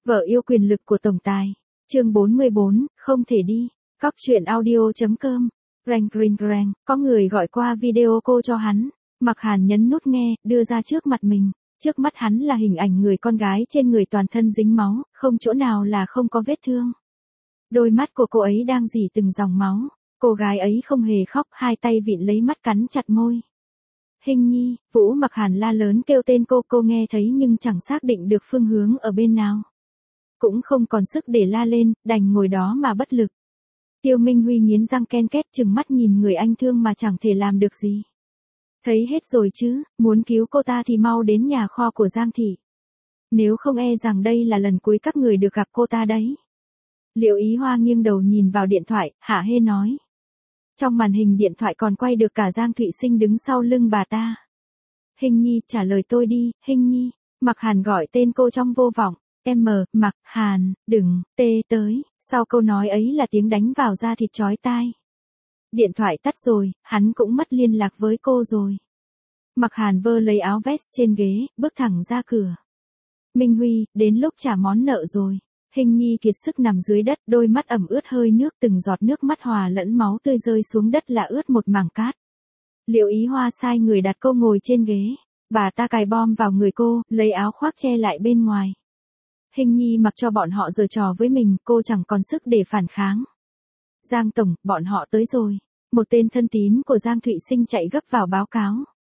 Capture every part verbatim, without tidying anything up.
Vợ yêu quyền lực của tổng tài. Chương bốn mươi bốn, không thể đi. Cóc truyện audio.com. Rang ring rang, có người gọi qua video cô cho hắn. Mặc Hàn nhấn nút nghe, đưa ra trước mặt mình. Trước mắt hắn là hình ảnh người con gái trên người toàn thân dính máu, không chỗ nào là không có vết thương. Đôi mắt của cô ấy đang rỉ từng dòng máu. Cô gái ấy không hề khóc, hai tay vịn lấy mắt cắn chặt môi. Hình nhi, Vũ Mặc Hàn la lớn kêu tên cô, cô nghe thấy nhưng chẳng xác định được phương hướng ở bên nào. Cũng không còn sức để la lên, đành ngồi đó mà bất lực. Tiêu Minh Huy nghiến răng ken két chừng mắt nhìn người anh thương mà chẳng thể làm được gì. Thấy hết rồi chứ, muốn cứu cô ta thì mau đến nhà kho của Giang Thị. Nếu không e rằng đây là lần cuối các người được gặp cô ta đấy. Liệu Ý Hoa nghiêng đầu nhìn vào điện thoại, hả hê nói. Trong màn hình điện thoại còn quay được cả Giang Thụy Sinh đứng sau lưng bà ta. Hình nhi, trả lời tôi đi, Hình nhi. Mặc Hàn gọi tên cô trong vô vọng. Em mờ, Mặc Hàn, đừng, tê tới. Sau câu nói ấy là tiếng đánh vào da thịt chói tai. Điện thoại tắt rồi, hắn cũng mất liên lạc với cô rồi. Mặc Hàn vơ lấy áo vest trên ghế, bước thẳng ra cửa. Minh Huy, đến lúc trả món nợ rồi. Hình nhi kiệt sức nằm dưới đất, đôi mắt ẩm ướt hơi nước, từng giọt nước mắt hòa lẫn máu tươi rơi xuống đất là ướt một mảng cát. Liệu Ý Hoa sai người đặt cô ngồi trên ghế. Bà ta cài bom vào người cô, lấy áo khoác che lại bên ngoài. Hình nhi mặc cho bọn họ giở trò với mình, cô chẳng còn sức để phản kháng. Giang Tổng, bọn họ tới rồi. Một tên thân tín của Giang Thụy Sinh chạy gấp vào báo cáo.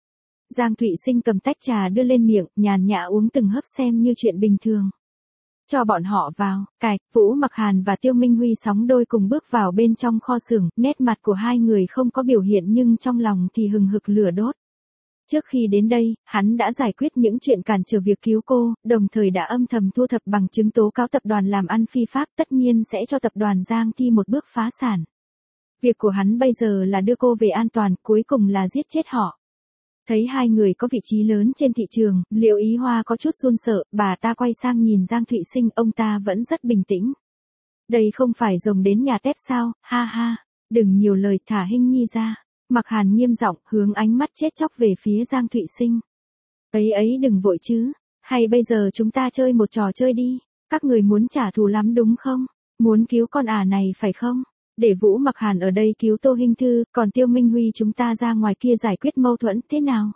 Giang Thụy Sinh cầm tách trà đưa lên miệng, nhàn nhã uống từng hớp xem như chuyện bình thường. Cho bọn họ vào, cài, Vũ Mặc Hàn và Tiêu Minh Huy sóng đôi cùng bước vào bên trong kho xưởng, nét mặt của hai người không có biểu hiện nhưng trong lòng thì hừng hực lửa đốt. Trước khi đến đây, hắn đã giải quyết những chuyện cản trở việc cứu cô, đồng thời đã âm thầm thu thập bằng chứng tố cáo tập đoàn làm ăn phi pháp, tất nhiên sẽ cho tập đoàn Giang Thi một bước phá sản. Việc của hắn bây giờ là đưa cô về an toàn, cuối cùng là giết chết họ. Thấy hai người có vị trí lớn trên thị trường, Liệu Ý Hoa có chút run sợ, bà ta quay sang nhìn Giang Thụy Sinh, ông ta vẫn rất bình tĩnh. Đây không phải rồng đến nhà Tết sao, ha ha, đừng nhiều lời, thả Hình nhi ra. Mặc Hàn nghiêm giọng, hướng ánh mắt chết chóc về phía Giang Thụy Sinh. Ấy ấy đừng vội chứ, hay bây giờ chúng ta chơi một trò chơi đi, các người muốn trả thù lắm đúng không, muốn cứu con ả này phải không? Để Vũ Mặc Hàn ở đây cứu Tô Hinh Thư, còn Tiêu Minh Huy chúng ta ra ngoài kia giải quyết mâu thuẫn thế nào?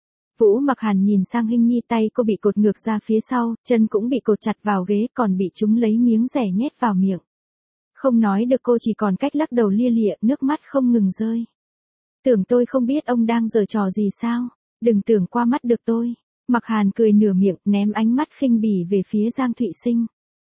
Vũ Mặc Hàn nhìn sang Hình nhi, tay cô bị cột ngược ra phía sau, chân cũng bị cột chặt vào ghế, còn bị chúng lấy miếng rẻ nhét vào miệng. Không nói được, cô chỉ còn cách lắc đầu lia lịa, nước mắt không ngừng rơi. Tưởng tôi không biết ông đang giở trò gì sao? Đừng tưởng qua mắt được tôi. Mặc Hàn cười nửa miệng, ném ánh mắt khinh bỉ về phía Giang Thụy Sinh.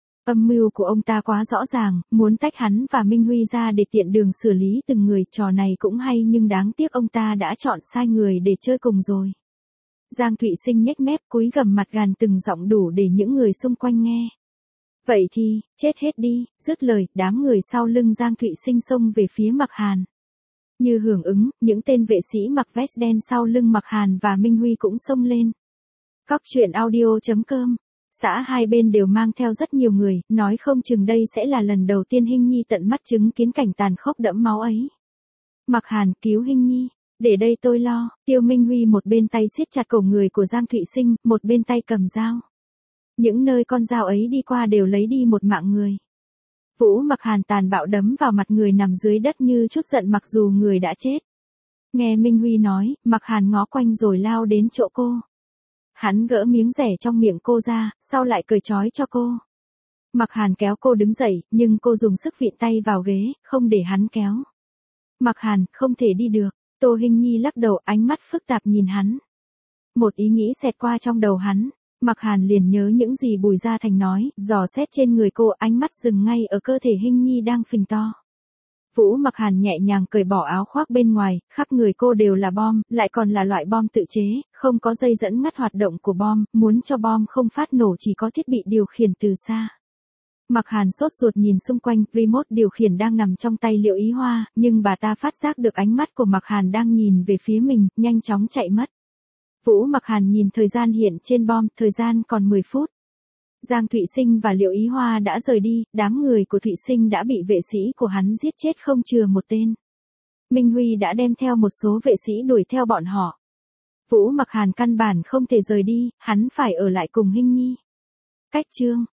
Âm mưu của ông ta quá rõ ràng, muốn tách hắn và Minh Huy ra để tiện đường xử lý từng người, trò này cũng hay nhưng đáng tiếc ông ta đã chọn sai người để chơi cùng rồi. Giang Thụy Sinh nhếch mép, cúi gằm mặt gàn từng giọng đủ để những người xung quanh nghe. Vậy thì, chết hết đi, dứt lời, đám người sau lưng Giang Thụy Sinh xông về phía Mặc Hàn. Như hưởng ứng, những tên vệ sĩ mặc vest đen sau lưng Mặc Hàn và Minh Huy cũng xông lên. Cóc truyện audio.com. Xã hai bên đều mang theo rất nhiều người, nói không chừng đây sẽ là lần đầu tiên Hình nhi tận mắt chứng kiến cảnh tàn khốc đẫm máu ấy. Mặc Hàn, cứu Hình nhi, để đây tôi lo. Tiêu Minh Huy một bên tay siết chặt cổ người của Giang Thụy Sinh, một bên tay cầm dao. Những nơi con dao ấy đi qua đều lấy đi một mạng người. Vũ Mặc Hàn tàn bạo đấm vào mặt người nằm dưới đất như chút giận mặc dù người đã chết. Nghe Minh Huy nói, Mặc Hàn ngó quanh rồi lao đến chỗ cô. Hắn gỡ miếng rẻ trong miệng cô ra, sau lại cởi trói cho cô. Mặc Hàn kéo cô đứng dậy, nhưng cô dùng sức vịn tay vào ghế, không để hắn kéo. Mặc Hàn, không thể đi được. Tô Hinh nhi lắc đầu, ánh mắt phức tạp nhìn hắn. Một ý nghĩ xẹt qua trong đầu hắn. Mặc Hàn liền nhớ những gì Bùi Gia Thành nói, dò xét trên người cô, ánh mắt dừng ngay ở cơ thể Hinh nhi đang phình to. Vũ Mặc Hàn nhẹ nhàng cởi bỏ áo khoác bên ngoài, khắp người cô đều là bom, lại còn là loại bom tự chế, không có dây dẫn ngắt hoạt động của bom, muốn cho bom không phát nổ chỉ có thiết bị điều khiển từ xa. Mặc Hàn sốt ruột nhìn xung quanh, remote điều khiển đang nằm trong tay Liệu Ý Hoa, nhưng bà ta phát giác được ánh mắt của Mặc Hàn đang nhìn về phía mình, nhanh chóng chạy mất. Vũ Mặc Hàn nhìn thời gian hiện trên bom, thời gian còn mười phút. Giang Thụy Sinh và Liệu Ý Hoa đã rời đi, đám người của Thụy Sinh đã bị vệ sĩ của hắn giết chết không chừa một tên. Minh Huy đã đem theo một số vệ sĩ đuổi theo bọn họ. Vũ Mặc Hàn căn bản không thể rời đi, hắn phải ở lại cùng Hình nhi. Cách chương